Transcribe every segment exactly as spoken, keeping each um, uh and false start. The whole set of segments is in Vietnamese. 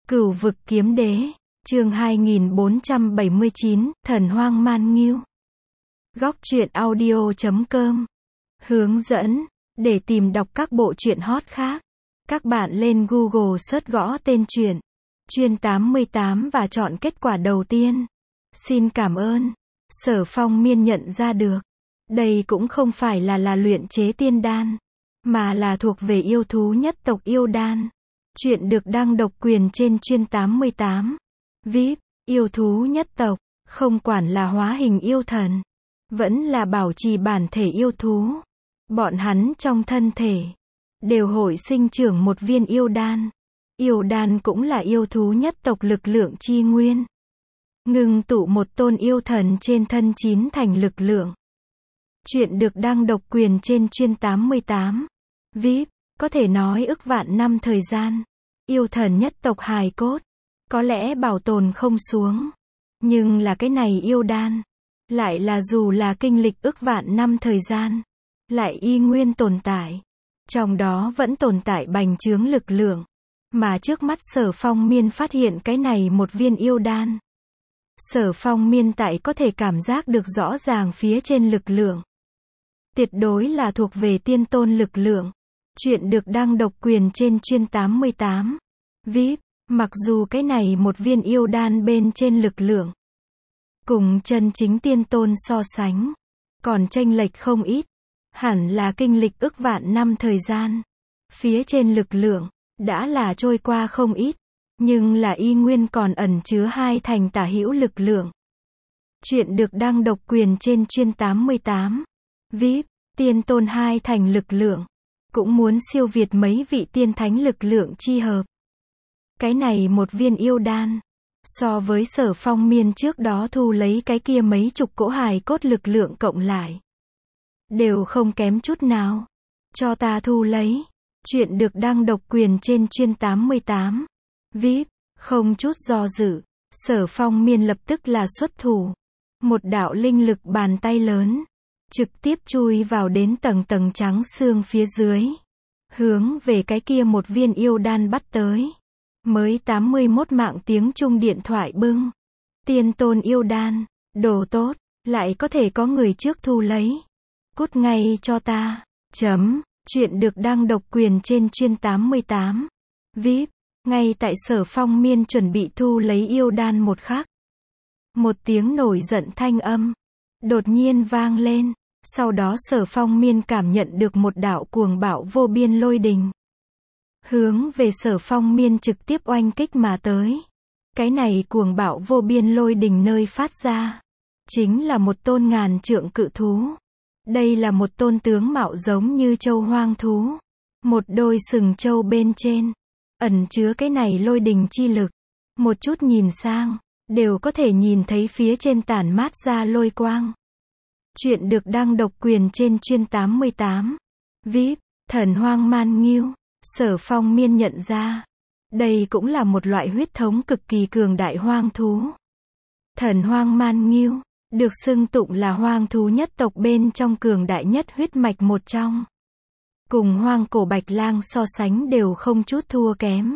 Cửu vực kiếm đế, chương hai nghìn bốn trăm bảy mươi chín, thần hoang man nghiêu. Góc truyện audio chấm com. Hướng dẫn, để tìm đọc các bộ truyện hot khác, các bạn lên Google search gõ tên truyện, Chuyên tám mươi tám và chọn kết quả đầu tiên. Xin cảm ơn. Sở Phong Miên nhận ra được, đây cũng không phải là là luyện chế tiên đan, mà là thuộc về yêu thú nhất tộc yêu đan. Chuyện được đăng độc quyền trên Chuyên tám mươi tám. vê i pê, yêu thú nhất tộc, không quản là hóa hình yêu thần, vẫn là bảo trì bản thể yêu thú. Bọn hắn trong thân thể, đều hội sinh trưởng một viên yêu đan. Yêu đan cũng là yêu thú nhất tộc lực lượng chi nguyên. Ngưng tụ một tôn yêu thần trên thân chín thành lực lượng. Chuyện được đăng độc quyền trên Chuyên tám mươi tám. vê i pê, có thể nói ức vạn năm thời gian. Yêu thần nhất tộc hài cốt, có lẽ bảo tồn không xuống. Nhưng là cái này yêu đan, lại là dù là kinh lịch ức vạn năm thời gian, lại y nguyên tồn tại. Trong đó vẫn tồn tại bành trướng lực lượng. Mà trước mắt Sở Phong Miên phát hiện cái này một viên yêu đan. Sở Phong Miên tại có thể cảm giác được rõ ràng phía trên lực lượng. Tuyệt đối là thuộc về tiên tôn lực lượng. Chuyện được đăng độc quyền trên Chuyên tám mươi tám. vê i pê, mặc dù cái này một viên yêu đan bên trên lực lượng, cùng chân chính tiên tôn so sánh, còn chênh lệch không ít. Hẳn là kinh lịch ức vạn năm thời gian. Phía trên lực lượng, đã là trôi qua không ít. Nhưng là y nguyên còn ẩn chứa hai thành tả hữu lực lượng. Chuyện được đăng độc quyền trên Chuyên tám mươi tám. vê i pê, tiên tôn hai thành lực lượng, cũng muốn siêu việt mấy vị tiên thánh lực lượng chi hợp. Cái này một viên yêu đan, so với Sở Phong Miên trước đó thu lấy cái kia mấy chục cỗ hài cốt lực lượng cộng lại, đều không kém chút nào. Cho ta thu lấy. Chuyện được đăng độc quyền trên Chuyên tám mươi tám. vê i pê, không chút do dự, Sở Phong Miên lập tức là xuất thủ. Một đạo linh lực bàn tay lớn, trực tiếp chui vào đến tầng tầng trắng xương phía dưới. Hướng về cái kia một viên yêu đan bắt tới. Mới tám mươi mốt mạng tiếng chuông điện thoại bưng. Tiên tôn yêu đan, đồ tốt, lại có thể có người trước thu lấy. Cút ngay cho ta. Chấm. Chuyện được đăng độc quyền trên Chuyên tám mươi tám. vê i pê, ngay tại Sở Phong Miên chuẩn bị thu lấy yêu đan một khắc. Một tiếng nổi giận thanh âm đột nhiên vang lên. Sau đó Sở Phong Miên cảm nhận được một đạo cuồng bạo vô biên lôi đình, hướng về Sở Phong Miên trực tiếp oanh kích mà tới. Cái này cuồng bạo vô biên lôi đình nơi phát ra, chính là một tôn ngàn trượng cự thú. Đây là một tôn tướng mạo giống như trâu hoang thú. Một đôi sừng trâu bên trên, ẩn chứa cái này lôi đình chi lực. Một chút nhìn sang, đều có thể nhìn thấy phía trên tản mát ra lôi quang. Chuyện được đăng độc quyền trên Chuyên tám mươi tám. vê i pê, thần hoang man nghiêu. Sở Phong Miên nhận ra, đây cũng là một loại huyết thống cực kỳ cường đại hoang thú. Thần hoang man nghiêu, được xưng tụng là hoang thú nhất tộc bên trong cường đại nhất huyết mạch một trong. Cùng hoang cổ bạch lang so sánh đều không chút thua kém.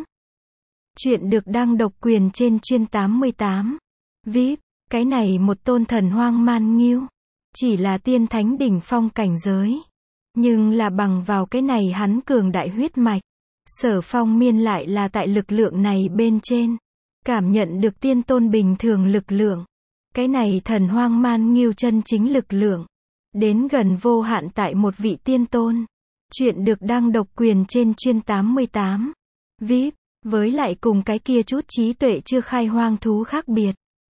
Chuyện được đăng độc quyền trên Chuyên tám mươi tám. vê i pê, cái này một tôn thần hoang man nghiêu, chỉ là tiên thánh đỉnh phong cảnh giới. Nhưng là bằng vào cái này hắn cường đại huyết mạch, Sở Phong Miên lại là tại lực lượng này bên trên, cảm nhận được tiên tôn bình thường lực lượng. Cái này thần hoang man nghiêu chân chính lực lượng, đến gần vô hạn tại một vị tiên tôn. Chuyện được đăng độc quyền trên Chuyên tám mươi tám. vê i pê, với lại cùng cái kia chút trí tuệ chưa khai hoang thú khác biệt.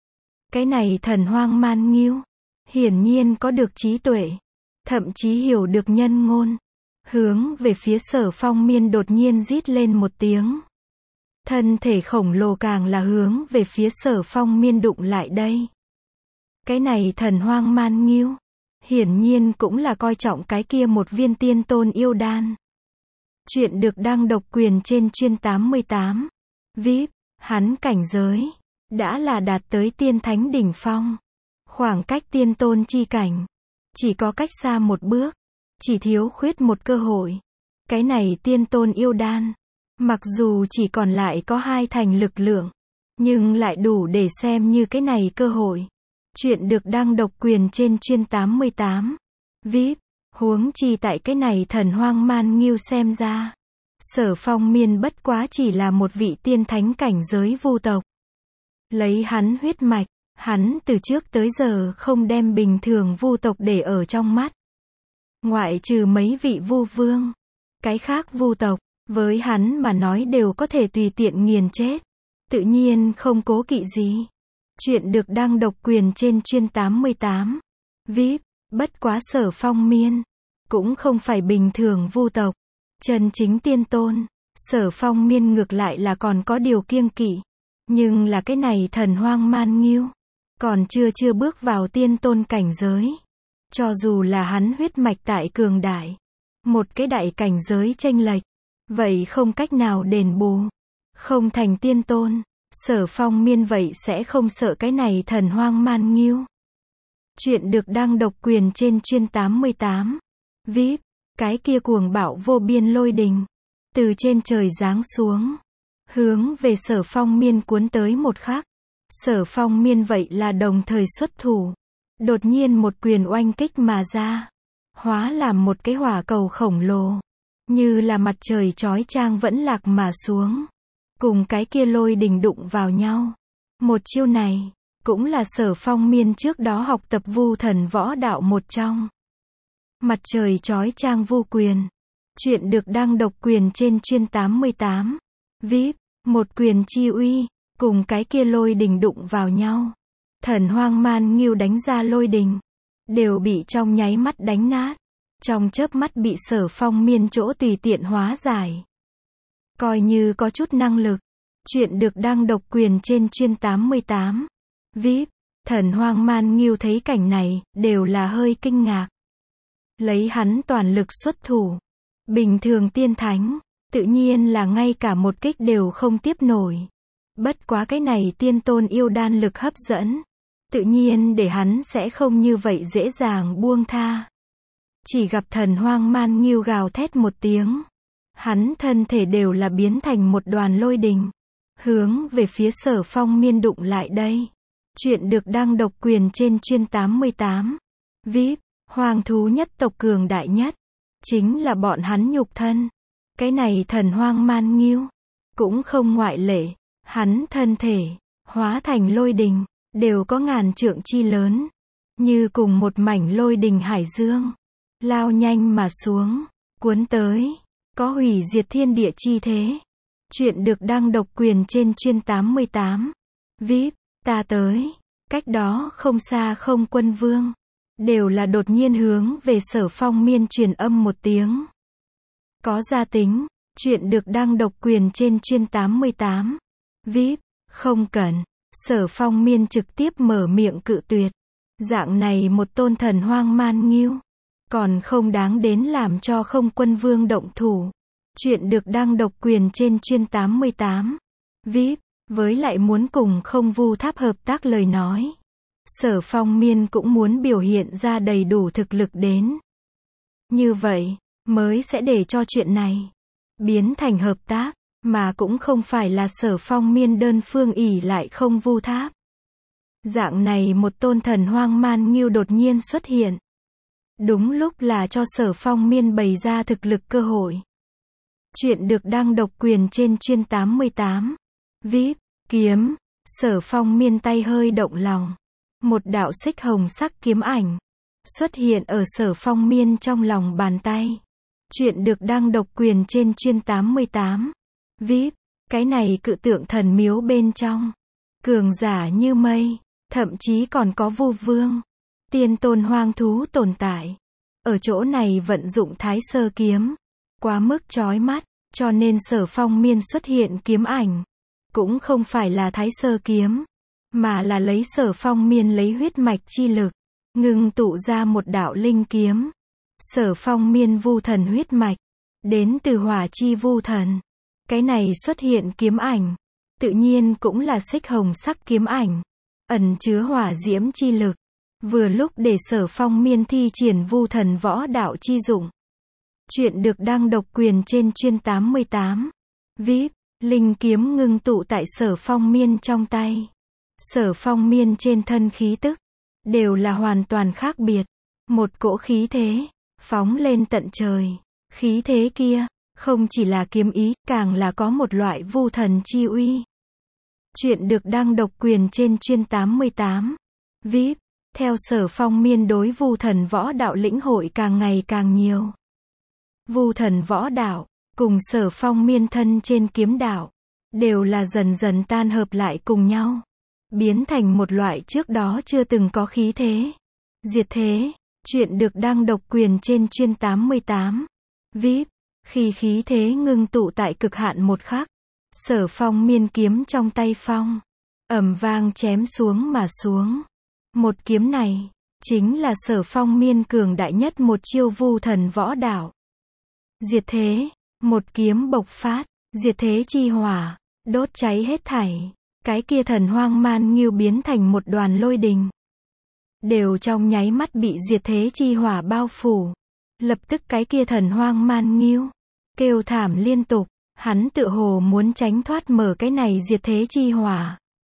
Cái này thần hoang man nghiêu, hiển nhiên có được trí tuệ, thậm chí hiểu được nhân ngôn. Hướng về phía Sở Phong Miên đột nhiên rít lên một tiếng. Thân thể khổng lồ càng là hướng về phía Sở Phong Miên đụng lại đây. Cái này thần hoang man nghiêu, hiển nhiên cũng là coi trọng cái kia một viên tiên tôn yêu đan. Chuyện được đăng độc quyền trên Chuyên tám mươi tám. vê i pê, hắn cảnh giới, đã là đạt tới tiên thánh đỉnh phong. Khoảng cách tiên tôn chi cảnh, chỉ có cách xa một bước, chỉ thiếu khuyết một cơ hội. Cái này tiên tôn yêu đan, Mặc dù chỉ còn lại có hai thành lực lượng, nhưng lại đủ để xem như cái này cơ hội. Chuyện được đăng độc quyền trên chuyên tám mươi tám. vê i pê, huống chi tại cái này thần hoang man nghiêu xem ra. Sở Phong Miên bất quá chỉ là một vị tiên thánh cảnh giới vu tộc. Lấy hắn huyết mạch, hắn từ trước tới giờ không đem bình thường vu tộc để ở trong mắt. Ngoại trừ mấy vị vu vương, cái khác vu tộc, với hắn mà nói đều có thể tùy tiện nghiền chết. Tự nhiên không cố kỵ gì. Chuyện được đăng độc quyền trên chuyên tám mươi tám. vê i pê, bất quá Sở Phong Miên cũng không phải bình thường vu tộc. Chân chính tiên tôn, Sở Phong Miên ngược lại là còn có điều kiêng kỵ. Nhưng là cái này thần hoang man nghiêu, còn chưa chưa bước vào tiên tôn cảnh giới. Cho dù là hắn huyết mạch tại cường đại, một cái đại cảnh giới chênh lệch, vậy không cách nào đền bù. Không thành tiên tôn, Sở Phong Miên vậy sẽ không sợ cái này thần hoang man nghiêu. Chuyện được đăng độc quyền trên chuyên tám mươi tám. vê i pê, cái kia cuồng bạo vô biên lôi đình, từ trên trời giáng xuống, hướng về Sở Phong Miên cuốn tới một khắc. Sở Phong Miên vậy là đồng thời xuất thủ. Đột nhiên một quyền oanh kích mà ra, hóa làm một cái hỏa cầu khổng lồ, như là mặt trời chói chang vẫn lạc mà xuống, cùng cái kia lôi đình đụng vào nhau. Một chiêu này, cũng là Sở Phong Miên trước đó học tập vu thần võ đạo một trong. Mặt trời chói chang vu quyền. Chuyện được đăng độc quyền trên chuyên tám mươi tám. vê i pê, một quyền chi uy, cùng cái kia lôi đình đụng vào nhau. Thần hoang man nghiêu đánh ra lôi đình, đều bị trong nháy mắt đánh nát. Trong chớp mắt bị Sở Phong Miên chỗ tùy tiện hóa giải. Coi như có chút năng lực. Chuyện được đăng độc quyền trên chuyên tám mươi tám. vê i pê, thần hoang man nghiêu thấy cảnh này, đều là hơi kinh ngạc. Lấy hắn toàn lực xuất thủ. Bình thường tiên thánh, tự nhiên là ngay cả một kích đều không tiếp nổi. Bất quá cái này tiên tôn yêu đan lực hấp dẫn, tự nhiên để hắn sẽ không như vậy dễ dàng buông tha. Chỉ gặp thần hoang man nghiêu gào thét một tiếng, hắn thân thể đều là biến thành một đoàn lôi đình, hướng về phía Sở Phong Miên đụng lại đây. Chuyện được đăng độc quyền trên chuyên tám mươi tám. vê i pê, hoàng thú nhất tộc cường đại nhất, chính là bọn hắn nhục thân. Cái này thần hoang man nghiêu, cũng không ngoại lệ. Hắn thân thể, hóa thành lôi đình, đều có ngàn trượng chi lớn. Như cùng một mảnh lôi đình hải dương, lao nhanh mà xuống, cuốn tới, có hủy diệt thiên địa chi thế. Chuyện được đăng độc quyền trên chuyên tám mươi tám. vê i pê, ta tới. Cách đó không xa không quân vương, đều là đột nhiên hướng về Sở Phong Miên truyền âm một tiếng. Có gia tính. Chuyện được đăng độc quyền trên chuyên tám mươi tám. vê i pê, không cần. Sở Phong Miên trực tiếp mở miệng cự tuyệt. Dạng này một tôn thần hoang man nghiêu, còn không đáng đến làm cho không quân vương động thủ. Chuyện được đăng độc quyền trên chuyên tám mươi tám. vê i pê, với lại muốn cùng không vu tháp hợp tác lời nói. Sở Phong Miên cũng muốn biểu hiện ra đầy đủ thực lực đến. Như vậy, mới sẽ để cho chuyện này biến thành hợp tác, mà cũng không phải là Sở Phong Miên đơn phương ỷ lại không vu tháp. Dạng này một tôn thần hoang man nghiêu đột nhiên xuất hiện, đúng lúc là cho Sở Phong Miên bày ra thực lực cơ hội. Chuyện được đăng độc quyền trên chuyên tám mươi tám. vê i pê, kiếm. Sở Phong Miên tay hơi động lòng, một đạo xích hồng sắc kiếm ảnh xuất hiện ở Sở Phong Miên trong lòng bàn tay. Chuyện được đăng độc quyền trên chuyên tám mươi tám. vê i pê, cái này cự tượng thần miếu bên trong, cường giả như mây, thậm chí còn có vu vương, tiên tôn hoang thú tồn tại. Ở chỗ này vận dụng thái sơ kiếm, quá mức chói mắt, cho nên Sở Phong Miên xuất hiện kiếm ảnh, cũng không phải là thái sơ kiếm, mà là lấy Sở Phong Miên lấy huyết mạch chi lực, ngưng tụ ra một đạo linh kiếm. Sở Phong Miên vu thần huyết mạch, đến từ hỏa chi vu thần. Cái này xuất hiện kiếm ảnh, tự nhiên cũng là xích hồng sắc kiếm ảnh, ẩn chứa hỏa diễm chi lực, vừa lúc để Sở Phong Miên thi triển vu thần võ đạo chi dụng. Chuyện được đăng độc quyền trên chuyên tám mươi tám. vê i pê, linh kiếm ngưng tụ tại Sở Phong Miên trong tay. Sở Phong Miên trên thân khí tức, đều là hoàn toàn khác biệt. Một cỗ khí thế, phóng lên tận trời. Khí thế kia, không chỉ là kiếm ý, càng là có một loại vu thần chi uy. Chuyện được đăng độc quyền trên chuyên tám mươi tám. vê i pê, theo Sở Phong Miên đối vu thần võ đạo lĩnh hội càng ngày càng nhiều. Vu thần võ đạo, cùng Sở Phong Miên thân trên kiếm đạo, đều là dần dần tan hợp lại cùng nhau. Biến thành một loại trước đó chưa từng có khí thế. Diệt thế, chuyện được đăng độc quyền trên chuyên tám mươi tám. vê i pê, khi khí thế ngưng tụ tại cực hạn một khắc, Sở Phong Miên kiếm trong tay phong, ầm vang chém xuống mà xuống. Một kiếm này, chính là Sở Phong Miên cường đại nhất một chiêu vu thần võ đạo. Diệt thế, một kiếm bộc phát, diệt thế chi hỏa, đốt cháy hết thảy. Cái kia thần hoang man nghiêu biến thành một đoàn lôi đình. Đều trong nháy mắt bị diệt thế chi hỏa bao phủ. Lập tức cái kia thần hoang man nghiêu, kêu thảm liên tục, hắn tựa hồ muốn tránh thoát mở cái này diệt thế chi hỏa.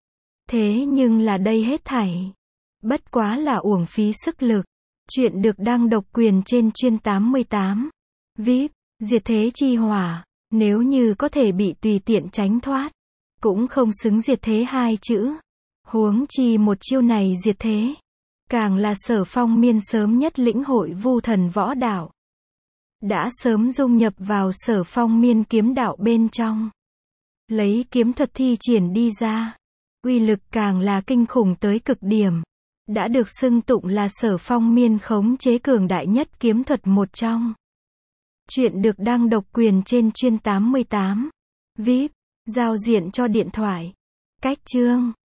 Thế nhưng là đây hết thảy, bất quá là uổng phí sức lực. Chuyện được đăng độc quyền trên chuyên tám mươi tám. vê i pê, diệt thế chi hỏa, nếu như có thể bị tùy tiện tránh thoát, cũng không xứng diệt thế hai chữ. Huống chi một chiêu này diệt thế, càng là Sở Phong Miên sớm nhất lĩnh hội vu thần võ đạo. Đã sớm dung nhập vào Sở Phong Miên kiếm đạo bên trong. Lấy kiếm thuật thi triển đi ra, uy lực càng là kinh khủng tới cực điểm. Đã được xưng tụng là Sở Phong Miên khống chế cường đại nhất kiếm thuật một trong. Chuyện được đăng độc quyền trên chuyên tám mươi tám. vê i pê, giao diện cho điện thoại. Cách chương